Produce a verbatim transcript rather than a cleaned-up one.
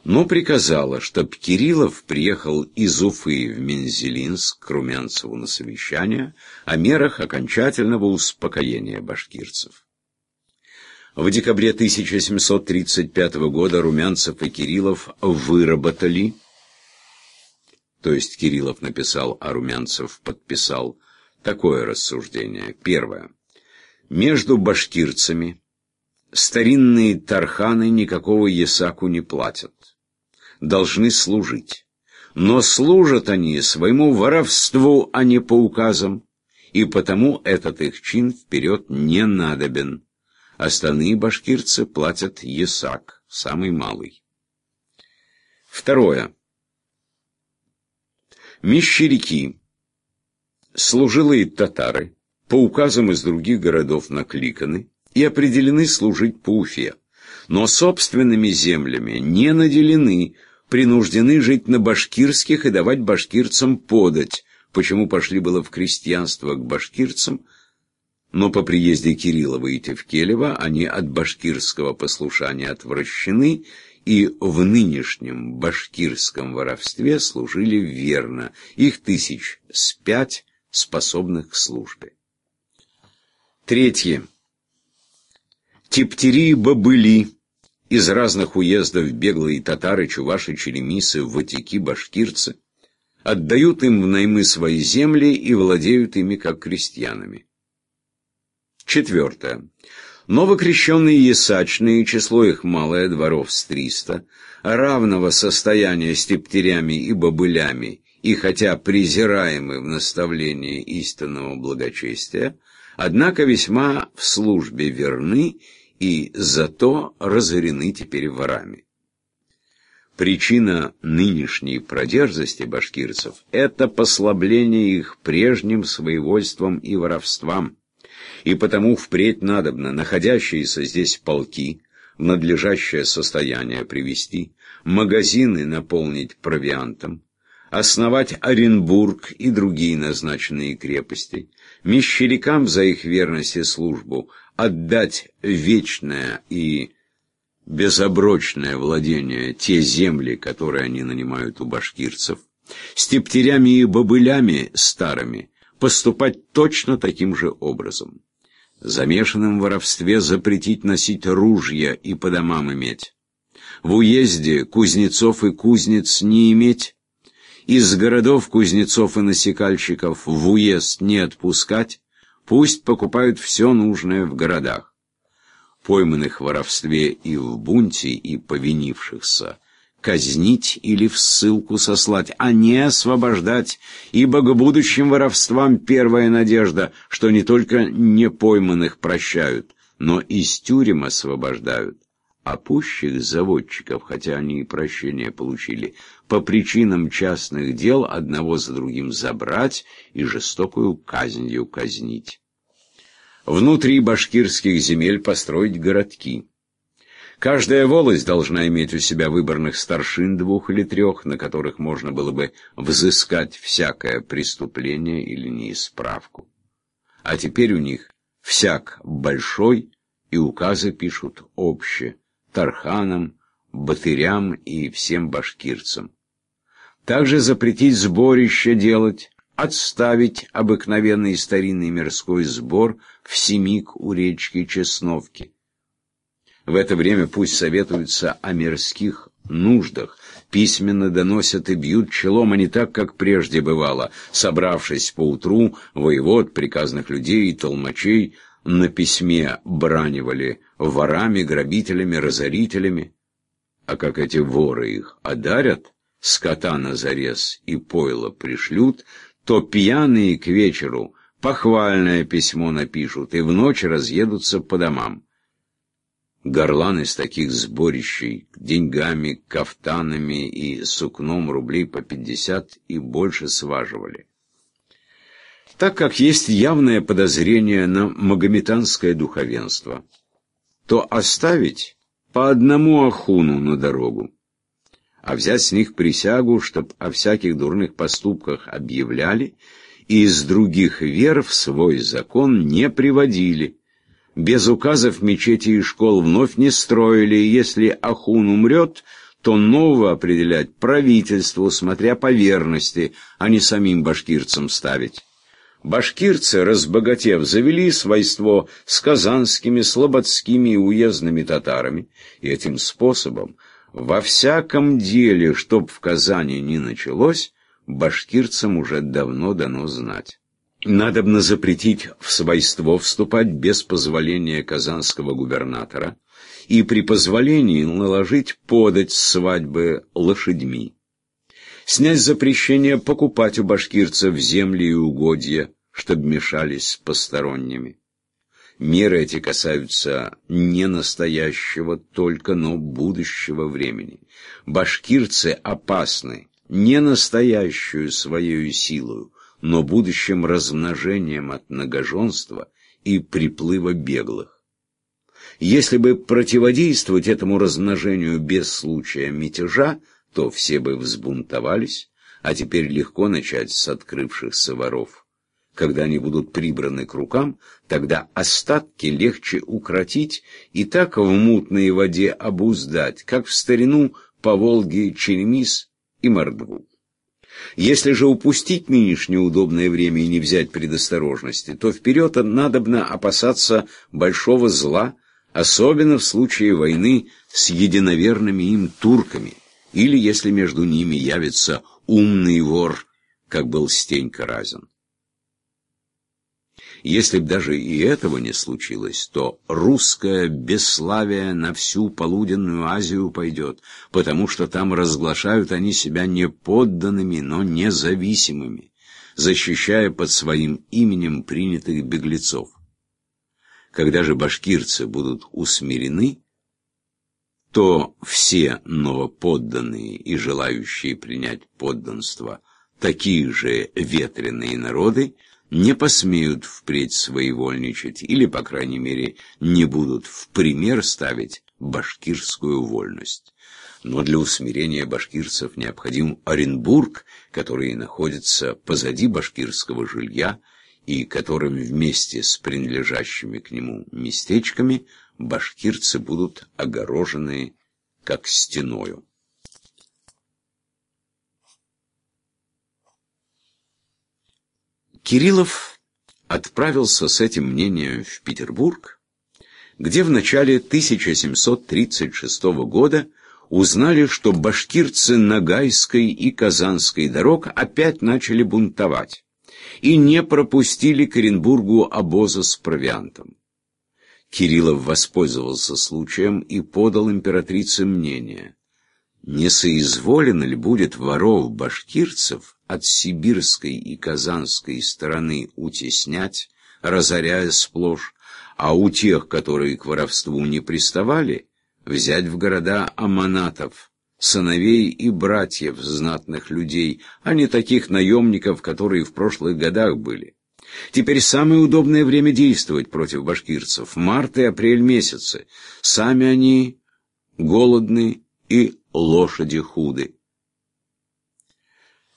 но приказала, чтоб Кириллов приехал из Уфы в Мензелинск к Румянцеву на совещание о мерах окончательного успокоения башкирцев. В декабре тысяча семьсот тридцать пятого года Румянцев и Кириллов выработали, то есть Кириллов написал, а Румянцев подписал, такое рассуждение. Первое. Между башкирцами старинные тарханы никакого ясаку не платят. Должны служить. Но служат они своему воровству, а не по указам, и потому этот их чин вперед не надобен. Остальные башкирцы платят ясак, самый малый. Второе. Мещеряки, служилые татары, по указам из других городов накликаны и определены служить по Уфе, но собственными землями не наделены, принуждены жить на башкирских и давать башкирцам подать, почему пошли было в крестьянство к башкирцам, но по приезде Кириллова и Тевкелева они от башкирского послушания отвращены и в нынешнем башкирском воровстве служили верно, их тысяч с пять способных к службе. Третье. Тептери и бобыли из разных уездов, беглые татары, чуваши, черемисы, ватики, башкирцы, отдают им в наймы свои земли и владеют ими как крестьянами. Четвертое. Новокрещенные ясачные, число их малое, дворов с триста, равного состояния с тептерями и бобылями, и хотя презираемы в наставлении истинного благочестия, однако весьма в службе верны и зато разорены теперь ворами. Причина нынешней продержности башкирцев – это послабление их прежним своевольством и воровством, и потому впредь надобно находящиеся здесь полки в надлежащее состояние привести, магазины наполнить провиантом, основать Оренбург и другие назначенные крепости, мещерякам за их верность и службу отдать вечное и безоброчное владение те земли, которые они нанимают у башкирцев, с тептерями и бобылями старыми поступать точно таким же образом. Замешанным в воровстве запретить носить ружья и по домам иметь. В уезде кузнецов и кузнец не иметь, из городов кузнецов и насекальщиков в уезд не отпускать, пусть покупают все нужное в городах. Пойманных в воровстве и в бунте и повинившихся казнить или в ссылку сослать, а не освобождать, ибо к будущим воровствам первая надежда, что не только непойманных прощают, но из тюрем освобождают. А пущих заводчиков, хотя они и прощения получили, по причинам частных дел одного за другим забрать и жестокую казнью казнить. Внутри башкирских земель построить городки. Каждая волость должна иметь у себя выборных старшин двух или трех, на которых можно было бы взыскать всякое преступление или неисправку. А теперь у них всяк большой, и указы пишут обще, тарханам, батырям и всем башкирцам. Также запретить сборище делать, отставить обыкновенный старинный мирской сбор в семик у речки Чесновки. В это время пусть советуются о мирских нуждах, письменно доносят и бьют челом, а не так, как прежде бывало, собравшись поутру, воевод, приказных людей и толмачей на письме бранивали ворами, грабителями, разорителями. А как эти воры их одарят, скота на зарез и пойло пришлют, то пьяные к вечеру похвальное письмо напишут и в ночь разъедутся по домам. Горланы с таких сборищей деньгами, кафтанами и сукном рублей по пятьдесят и больше сваживали. Так как есть явное подозрение на магометанское духовенство, то оставить по одному ахуну на дорогу, а взять с них присягу, чтоб о всяких дурных поступках объявляли и из других вер в свой закон не приводили. Без указов мечети и школ вновь не строили, и если ахун умрет, то нового определять правительству, смотря по верности, а не самим башкирцам ставить. Башкирцы, разбогатев, завели свойство с казанскими, слободскими и уездными татарами, и этим способом во всяком деле, чтоб в Казани не началось, башкирцам уже давно дано знать. Надобно запретить в свойство вступать без позволения казанского губернатора и при позволении наложить подать свадьбы лошадьми. Снять запрещение покупать у башкирцев земли и угодья, чтобы мешались с посторонними. Меры эти касаются не настоящего только, но будущего времени. Башкирцы опасны не настоящую своей силою, но будущим размножением от многоженства и приплыва беглых. Если бы противодействовать этому размножению без случая мятежа, то все бы взбунтовались, а теперь легко начать с открывшихся воров. Когда они будут прибраны к рукам, тогда остатки легче укротить и так в мутной воде обуздать, как в старину по Волге Черемис и Мордву. Если же упустить нынешнее удобное время и не взять предосторожности, то вперед надобно опасаться большого зла, особенно в случае войны с единоверными им турками, или если между ними явится умный вор, как был Стенька Разин. Если б даже и этого не случилось, то русское бесславие на всю полуденную Азию пойдет, потому что там разглашают они себя не подданными, но независимыми, защищая под своим именем принятых беглецов. Когда же башкирцы будут усмирены, то все новоподданные и желающие принять подданство, такие же ветреные народы, не посмеют впредь своевольничать или, по крайней мере, не будут в пример ставить башкирскую вольность. Но для усмирения башкирцев необходим Оренбург, который находится позади башкирского жилья и которым вместе с принадлежащими к нему местечками башкирцы будут огорожены как стеною. Кириллов отправился с этим мнением в Петербург, где в начале тысяча семьсот тридцать шестого года узнали, что башкирцы Ногайской и Казанской дорог опять начали бунтовать и не пропустили к Оренбургу обоза с провиантом. Кириллов воспользовался случаем и подал императрице мнение: не соизволено ли будет воров-башкирцев от сибирской и казанской стороны утеснять, разоряя сплошь, а у тех, которые к воровству не приставали, взять в города аманатов, сыновей и братьев знатных людей, а не таких наемников, которые в прошлых годах были. Теперь самое удобное время действовать против башкирцев — март и апрель месяцы. Сами они голодны и лошади худы.